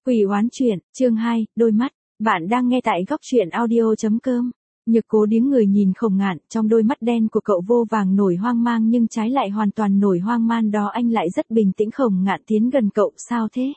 Quỷ oán chuyện, chương 2, đôi mắt. Bạn đang nghe tại góc truyện audio.com. Nhược Cố điếng người nhìn Khổng Ngạn, trong đôi mắt đen của cậu vô vàng nổi hoang mang nhưng trái lại hoàn toàn nổi hoang mang đó anh lại rất bình tĩnh. Khổng Ngạn tiến gần cậu, sao thế?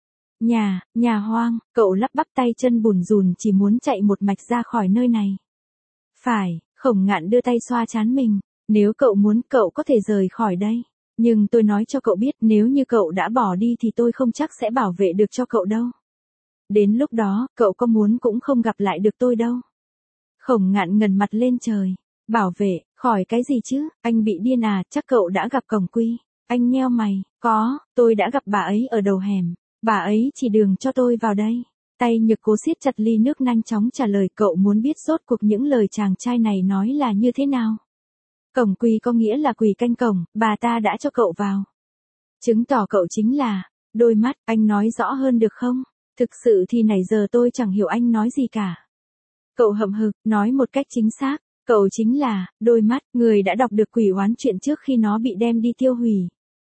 Nhà hoang, cậu lắp bắp tay chân bùn rùn chỉ muốn chạy một mạch ra khỏi nơi này. Phải, Khổng Ngạn đưa tay xoa trán mình, nếu cậu muốn cậu có thể rời khỏi đây. Nhưng tôi nói cho cậu biết nếu như cậu đã bỏ đi thì tôi không chắc sẽ bảo vệ được cho cậu đâu. Đến lúc đó, cậu có muốn cũng không gặp lại được tôi đâu. Khổng Ngạn ngẩng mặt lên trời. Bảo vệ, khỏi cái gì chứ, anh bị điên à, chắc cậu đã gặp Cổng Quy. Anh nheo mày, có, tôi đã gặp bà ấy ở đầu hẻm. Bà ấy chỉ đường cho tôi vào đây. Tay Nhược Cố siết chặt ly nước nhanh chóng trả lời. Cậu muốn biết rốt cuộc những lời chàng trai này nói là như thế nào? Cổng Quy có nghĩa là quỷ canh cổng, bà ta đã cho cậu vào. Chứng tỏ cậu chính là, đôi mắt, anh nói rõ hơn được không? Thực sự thì nãy giờ tôi chẳng hiểu anh nói gì cả. Cậu hậm hực, nói một cách chính xác, cậu chính là, đôi mắt, người đã đọc được quỷ oán chuyện trước khi nó bị đem đi tiêu hủy.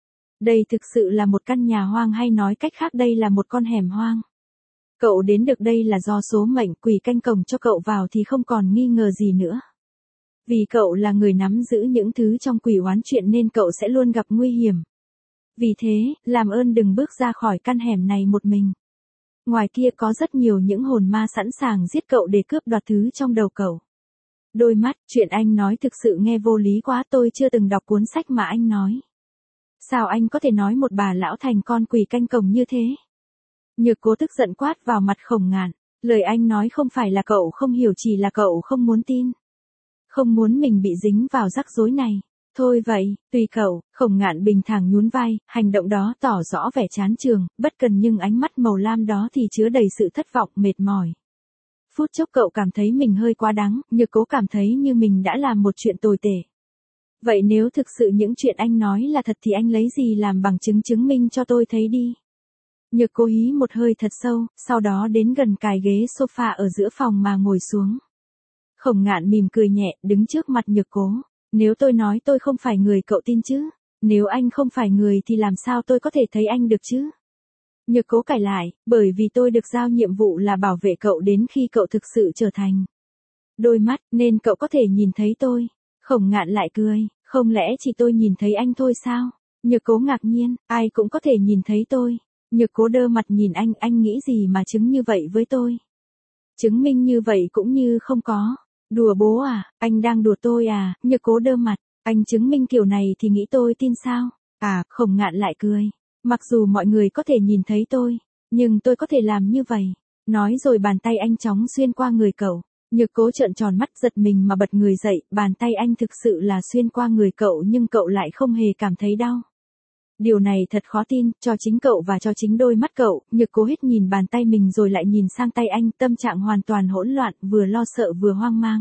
Đây thực sự là một căn nhà hoang hay nói cách khác đây là một con hẻm hoang. Cậu đến được đây là do số mệnh, quỷ canh cổng cho cậu vào thì không còn nghi ngờ gì nữa. Vì cậu là người nắm giữ những thứ trong quỷ oán chuyện nên cậu sẽ luôn gặp nguy hiểm. Vì thế, làm ơn đừng bước ra khỏi căn hẻm này một mình. Ngoài kia có rất nhiều những hồn ma sẵn sàng giết cậu để cướp đoạt thứ trong đầu cậu. Đôi mắt, chuyện anh nói thực sự nghe vô lý quá, tôi chưa từng đọc cuốn sách mà anh nói. Sao anh có thể nói một bà lão thành con quỷ canh cổng như thế? Nhược Cố tức giận quát vào mặt Khổng Ngạn. Lời anh nói không phải là cậu không hiểu, chỉ là cậu không muốn tin. Không muốn mình bị dính vào rắc rối này. Thôi vậy, tùy cậu. Khổng Ngạn bình thản nhún vai, hành động đó tỏ rõ vẻ chán chường, bất cần nhưng ánh mắt màu lam đó thì chứa đầy sự thất vọng, mệt mỏi. Phút chốc cậu cảm thấy mình hơi quá đáng, Nhược Cố cảm thấy như mình đã làm một chuyện tồi tệ. Vậy nếu thực sự những chuyện anh nói là thật thì anh lấy gì làm bằng chứng chứng minh cho tôi thấy đi. Nhược Cố hí một hơi thật sâu, sau đó đến gần cài ghế sofa ở giữa phòng mà ngồi xuống. Khổng Ngạn mỉm cười nhẹ, đứng trước mặt Nhược Cố. Nếu tôi nói tôi không phải người cậu tin chứ? Nếu anh không phải người thì làm sao tôi có thể thấy anh được chứ? Nhược Cố cãi lại, bởi vì tôi được giao nhiệm vụ là bảo vệ cậu đến khi cậu thực sự trở thành đôi mắt, nên cậu có thể nhìn thấy tôi. Khổng Ngạn lại cười, không lẽ chỉ tôi nhìn thấy anh thôi sao? Nhược Cố ngạc nhiên, ai cũng có thể nhìn thấy tôi. Nhược Cố đơ mặt nhìn anh nghĩ gì mà chứng như vậy với tôi? Chứng minh như vậy cũng như không có. Đùa bố à, anh đang đùa tôi à? Nhược Cố đơ mặt, anh chứng minh kiểu này thì nghĩ tôi tin sao? À, Khổng Ngạn lại cười. Mặc dù mọi người có thể nhìn thấy tôi, nhưng tôi có thể làm như vậy. Nói rồi bàn tay anh chóng xuyên qua người cậu. Nhược Cố trợn tròn mắt giật mình mà bật người dậy, bàn tay anh thực sự là xuyên qua người cậu nhưng cậu lại không hề cảm thấy đau. Điều này thật khó tin, cho chính cậu và cho chính đôi mắt cậu. Nhược Cố hết nhìn bàn tay mình rồi lại nhìn sang tay anh, tâm trạng hoàn toàn hỗn loạn, vừa lo sợ vừa hoang mang.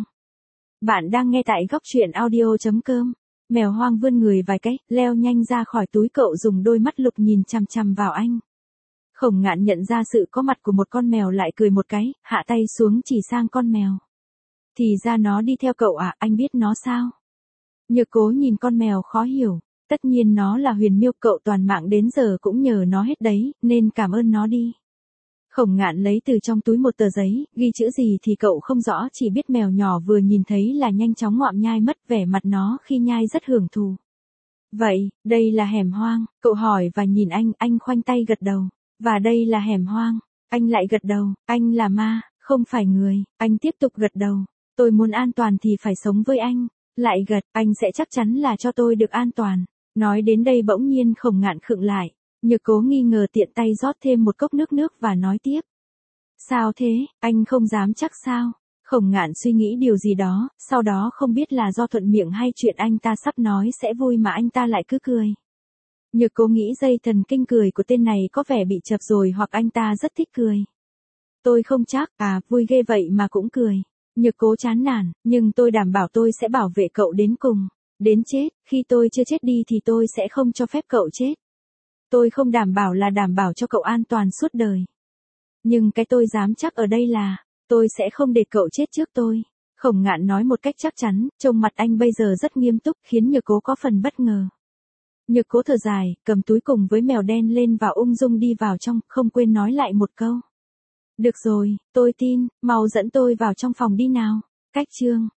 Bạn đang nghe tại góc truyện audio.com. Mèo hoang vươn người vài cái, leo nhanh ra khỏi túi cậu, dùng đôi mắt lục nhìn chằm chằm vào anh. Khổng Ngạn nhận ra sự có mặt của một con mèo lại cười một cái, hạ tay xuống chỉ sang con mèo. Thì ra nó đi theo cậu à, anh biết nó sao? Nhược Cố nhìn con mèo khó hiểu. Tất nhiên nó là Huyền Miêu, cậu toàn mạng đến giờ cũng nhờ nó hết đấy, nên cảm ơn nó đi. Khổng Ngạn lấy từ trong túi một tờ giấy, ghi chữ gì thì cậu không rõ, chỉ biết mèo nhỏ vừa nhìn thấy là nhanh chóng ngoạm nhai mất, vẻ mặt nó khi nhai rất hưởng thụ. Vậy, đây là hẻm hoang, cậu hỏi và nhìn anh khoanh tay gật đầu. Và đây là hẻm hoang, anh lại gật đầu, anh là ma, không phải người, anh tiếp tục gật đầu. Tôi muốn an toàn thì phải sống với anh, lại gật, anh sẽ chắc chắn là cho tôi được an toàn. Nói đến đây bỗng nhiên Khổng Ngạn khựng lại. Nhược Cố nghi ngờ tiện tay rót thêm một cốc nước và nói tiếp. Sao thế, anh không dám chắc sao? Khổng Ngạn suy nghĩ điều gì đó, sau đó không biết là do thuận miệng hay chuyện anh ta sắp nói sẽ vui mà anh ta lại cứ cười. Nhược Cố nghĩ dây thần kinh cười của tên này có vẻ bị chập rồi, hoặc anh ta rất thích cười. Tôi không chắc, vui ghê vậy mà cũng cười. Nhược Cố chán nản, nhưng tôi đảm bảo tôi sẽ bảo vệ cậu đến cùng. Đến chết, khi tôi chưa chết đi thì tôi sẽ không cho phép cậu chết. Tôi không đảm bảo là đảm bảo cho cậu an toàn suốt đời. Nhưng cái tôi dám chắc ở đây là, tôi sẽ không để cậu chết trước tôi. Khổng Ngạn nói một cách chắc chắn, trông mặt anh bây giờ rất nghiêm túc khiến Nhược Cố có phần bất ngờ. Nhược cố thở dài, cầm túi cùng với mèo đen lên và ung dung đi vào trong, không quên nói lại một câu. Được rồi, tôi tin, mau dẫn tôi vào trong phòng đi nào. Cách chương